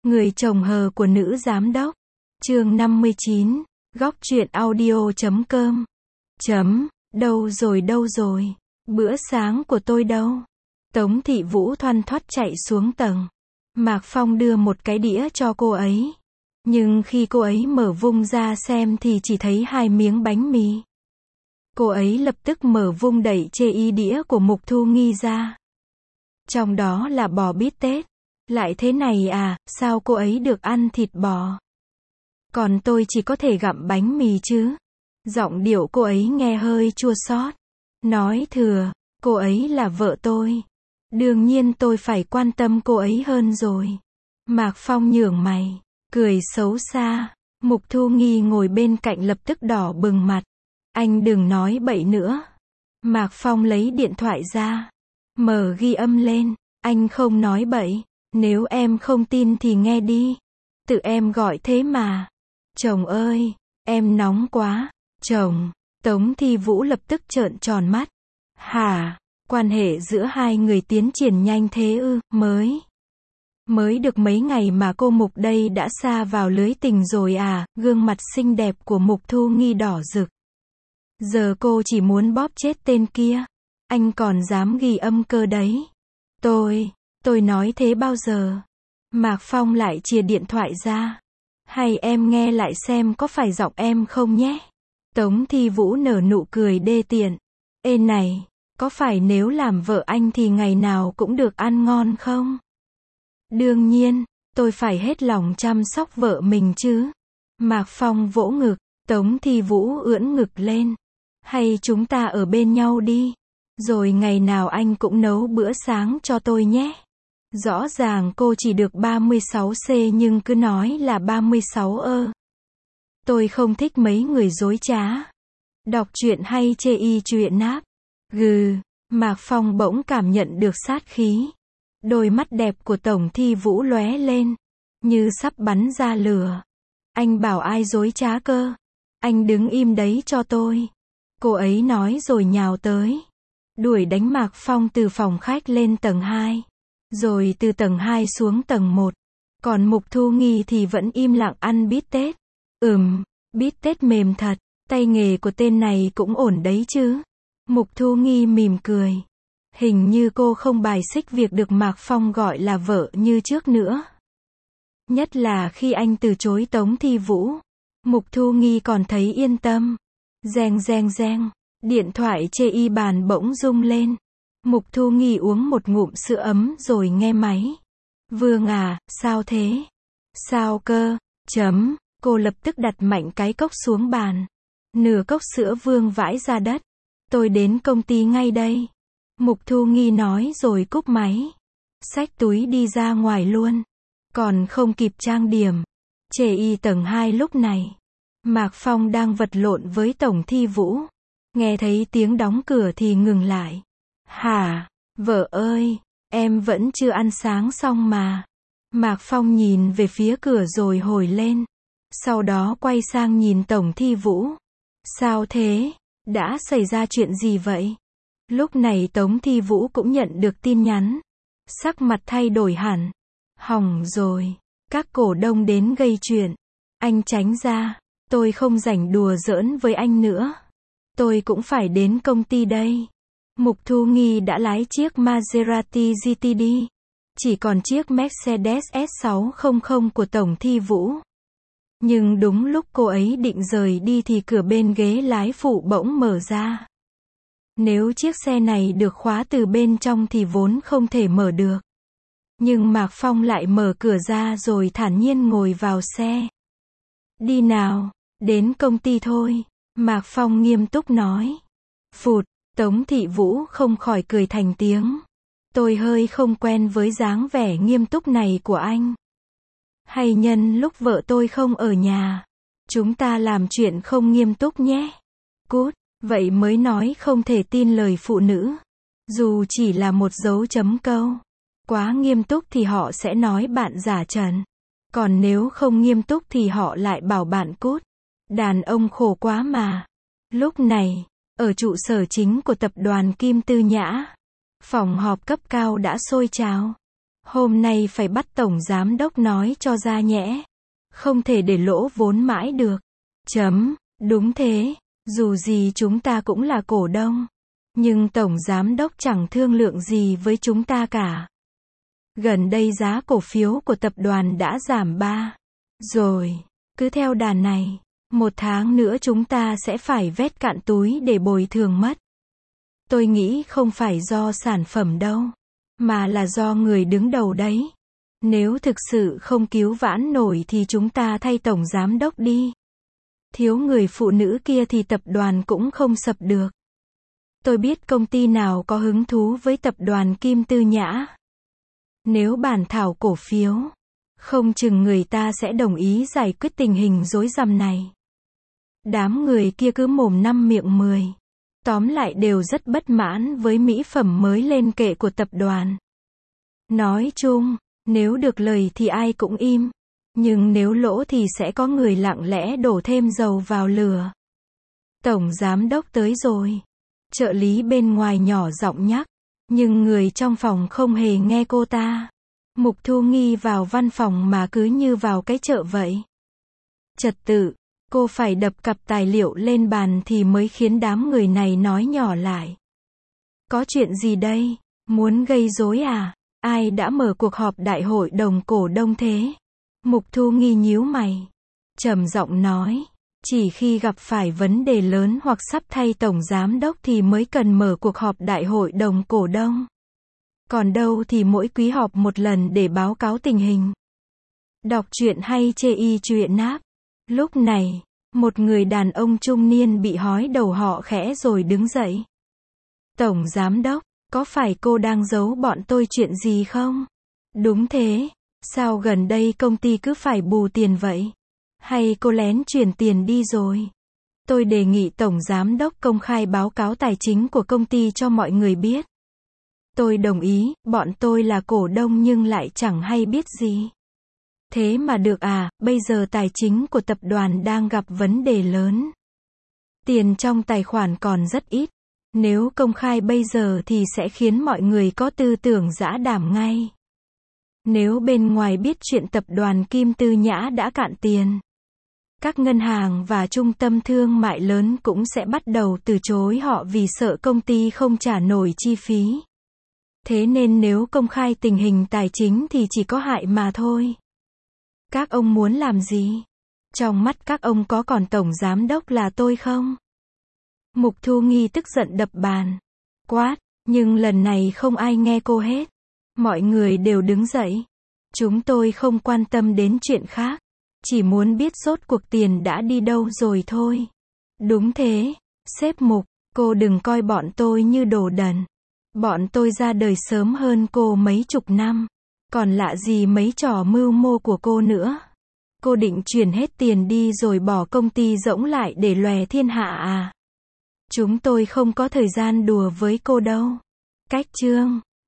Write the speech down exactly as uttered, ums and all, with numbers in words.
Người chồng hờ của nữ giám đốc. Chương năm mươi chín. Góc truyện audio chấm com. Chấm. Đâu rồi đâu rồi? Bữa sáng của tôi đâu? Tống Thị Vũ thoăn thoắt chạy xuống tầng. Mạc Phong đưa một cái đĩa cho cô ấy. Nhưng khi cô ấy mở vung ra xem thì chỉ thấy hai miếng bánh mì. Cô ấy lập tức mở vung đẩy chê y đĩa của Mục Thu Nghi ra. Trong đó là bò bít tết. Lại thế này à, sao cô ấy được ăn thịt bò? Còn tôi chỉ có thể gặm bánh mì chứ. Giọng điệu cô ấy nghe hơi chua xót. Nói thừa, cô ấy là vợ tôi. Đương nhiên tôi phải quan tâm cô ấy hơn rồi. Mạc Phong nhướng mày, cười xấu xa. Mục Thu Nghi ngồi bên cạnh lập tức đỏ bừng mặt. Anh đừng nói bậy nữa. Mạc Phong lấy điện thoại ra. Mở ghi âm lên. Anh không nói bậy. Nếu em không tin thì nghe đi. Tự em gọi thế mà. Chồng ơi, em nóng quá. Chồng. Tống Thi Vũ lập tức trợn tròn mắt. Hả? Quan hệ giữa hai người tiến triển nhanh thế ư? Mới. Mới được mấy ngày mà cô Mục đây đã sa vào lưới tình rồi à? Gương mặt xinh đẹp của Mục Thu Nghi đỏ rực. Giờ cô chỉ muốn bóp chết tên kia. Anh còn dám ghi âm cơ đấy. Tôi, tôi nói thế bao giờ? Mạc Phong lại chìa điện thoại ra. Hay em nghe lại xem có phải giọng em không nhé? Tống Thi Vũ nở nụ cười đê tiện. Ê này, có phải nếu làm vợ anh thì ngày nào cũng được ăn ngon không? Đương nhiên, tôi phải hết lòng chăm sóc vợ mình chứ. Mạc Phong vỗ ngực, Tống Thi Vũ ưỡn ngực lên. Hay chúng ta ở bên nhau đi. Rồi ngày nào anh cũng nấu bữa sáng cho tôi nhé. Rõ ràng cô chỉ được ba mươi sáu C nhưng cứ nói là ba mươi sáu ơ. Tôi không thích mấy người dối trá. Đọc truyện hay chê y truyện áp. Gừ, Mạc Phong bỗng cảm nhận được sát khí. Đôi mắt đẹp của Tổng Thi Vũ lóe lên. Như sắp bắn ra lửa. Anh bảo ai dối trá cơ? Anh đứng im đấy cho tôi. Cô ấy nói rồi nhào tới. Đuổi đánh Mạc Phong từ phòng khách lên tầng hai. Rồi từ tầng hai xuống tầng một. Còn Mục Thu Nghi thì vẫn im lặng ăn bít tết. Ừm, bít tết mềm thật. Tay nghề của tên này cũng ổn đấy chứ. Mục Thu Nghi mỉm cười. Hình như cô không bài xích việc được Mạc Phong gọi là vợ như trước nữa. Nhất là khi anh từ chối Tống Thi Vũ. Mục Thu Nghi còn thấy yên tâm. Reng reng reng. Điện thoại chê y bàn bỗng rung lên. Mục Thu Nghi uống một ngụm sữa ấm rồi nghe máy. Vương à, sao thế? Sao cơ? Chấm. Cô lập tức đặt mạnh cái cốc xuống bàn. Nửa cốc sữa vương vãi ra đất. Tôi đến công ty ngay đây. Mục Thu Nghi nói rồi cúp máy. Xách túi đi ra ngoài luôn. Còn không kịp trang điểm. Chê y tầng hai lúc này. Mạc Phong đang vật lộn với Tổng Thi Vũ. Nghe thấy tiếng đóng cửa thì ngừng lại. Hả? Vợ ơi, em vẫn chưa ăn sáng xong mà. Mạc Phong nhìn về phía cửa rồi hồi lên. Sau đó quay sang nhìn Tổng Thi Vũ. Sao thế? Đã xảy ra chuyện gì vậy? Lúc này Tống Thi Vũ cũng nhận được tin nhắn. Sắc mặt thay đổi hẳn. Hỏng rồi. Các cổ đông đến gây chuyện. Anh tránh ra. Tôi không rảnh đùa giỡn với anh nữa. Tôi cũng phải đến công ty đây. Mục Thu Nghi đã lái chiếc Maserati giê tê đi. Chỉ còn chiếc Mercedes S sáu trăm của Tổng Thi Vũ. Nhưng đúng lúc cô ấy định rời đi thì cửa bên ghế lái phụ bỗng mở ra. Nếu chiếc xe này được khóa từ bên trong thì vốn không thể mở được. Nhưng Mạc Phong lại mở cửa ra rồi thản nhiên ngồi vào xe. Đi nào, đến công ty thôi. Mạc Phong nghiêm túc nói. Phụt, Tống Thị Vũ không khỏi cười thành tiếng. Tôi hơi không quen với dáng vẻ nghiêm túc này của anh. Hay nhân lúc vợ tôi không ở nhà, chúng ta làm chuyện không nghiêm túc nhé. Cút, vậy mới nói không thể tin lời phụ nữ. Dù chỉ là một dấu chấm câu. Quá nghiêm túc thì họ sẽ nói bạn giả trần. Còn nếu không nghiêm túc thì họ lại bảo bạn cút. Đàn ông khổ quá mà. Lúc này, ở trụ sở chính của tập đoàn Kim Tư Nhã, phòng họp cấp cao đã sôi trào. Hôm nay phải bắt tổng giám đốc nói cho ra nhẽ. Không thể để lỗ vốn mãi được. Chấm, đúng thế, dù gì chúng ta cũng là cổ đông. Nhưng tổng giám đốc chẳng thương lượng gì với chúng ta cả. Gần đây giá cổ phiếu của tập đoàn đã giảm ba. Rồi, cứ theo đà này, một tháng nữa chúng ta sẽ phải vét cạn túi để bồi thường mất. Tôi nghĩ không phải do sản phẩm đâu, mà là do người đứng đầu đấy. Nếu thực sự không cứu vãn nổi thì chúng ta thay tổng giám đốc đi. Thiếu người phụ nữ kia thì tập đoàn cũng không sập được. Tôi biết công ty nào có hứng thú với tập đoàn Kim Tư Nhã. Nếu bàn thảo cổ phiếu, không chừng người ta sẽ đồng ý giải quyết tình hình rối rắm này. Đám người kia cứ mồm năm miệng mười. Tóm lại đều rất bất mãn với mỹ phẩm mới lên kệ của tập đoàn. Nói chung, nếu được lời thì ai cũng im. Nhưng nếu lỗ thì sẽ có người lặng lẽ đổ thêm dầu vào lửa. Tổng giám đốc tới rồi. Trợ lý bên ngoài nhỏ giọng nhắc. Nhưng người trong phòng không hề nghe cô ta. Mục Thu Nghi vào văn phòng mà cứ như vào cái chợ vậy. Trật tự, cô phải đập cặp tài liệu lên bàn thì mới khiến đám người này nói nhỏ lại. Có chuyện gì đây? Muốn gây rối à? Ai đã mở cuộc họp đại hội đồng cổ đông thế? Mục Thu Nghi nhíu mày. Trầm giọng nói. Chỉ khi gặp phải vấn đề lớn hoặc sắp thay tổng giám đốc thì mới cần mở cuộc họp đại hội đồng cổ đông. Còn đâu thì mỗi quý họp một lần để báo cáo tình hình. Đọc truyện hay chê y truyện áp. Lúc này, một người đàn ông trung niên bị hói đầu họ khẽ rồi đứng dậy. Tổng giám đốc, có phải cô đang giấu bọn tôi chuyện gì không? Đúng thế, sao gần đây công ty cứ phải bù tiền vậy? Hay cô lén chuyển tiền đi rồi? Tôi đề nghị tổng giám đốc công khai báo cáo tài chính của công ty cho mọi người biết. Tôi đồng ý, bọn tôi là cổ đông nhưng lại chẳng hay biết gì. Thế mà được à, bây giờ tài chính của tập đoàn đang gặp vấn đề lớn. Tiền trong tài khoản còn rất ít. Nếu công khai bây giờ thì sẽ khiến mọi người có tư tưởng dã đảm ngay. Nếu bên ngoài biết chuyện tập đoàn Kim Tư Nhã đã cạn tiền, các ngân hàng và trung tâm thương mại lớn cũng sẽ bắt đầu từ chối họ vì sợ công ty không trả nổi chi phí. Thế nên nếu công khai tình hình tài chính thì chỉ có hại mà thôi. Các ông muốn làm gì? Trong mắt các ông có còn tổng giám đốc là tôi không? Mục Thu Nghi tức giận đập bàn. Quát, nhưng lần này không ai nghe cô hết. Mọi người đều đứng dậy. Chúng tôi không quan tâm đến chuyện khác. Chỉ muốn biết rốt cuộc tiền đã đi đâu rồi thôi. Đúng thế, sếp Mục, cô đừng coi bọn tôi như đồ đần. Bọn tôi ra đời sớm hơn cô mấy chục năm. Còn lạ gì mấy trò mưu mô của cô nữa. Cô định chuyển hết tiền đi rồi bỏ công ty rỗng lại để lòe thiên hạ à? Chúng tôi không có thời gian đùa với cô đâu. Cách chương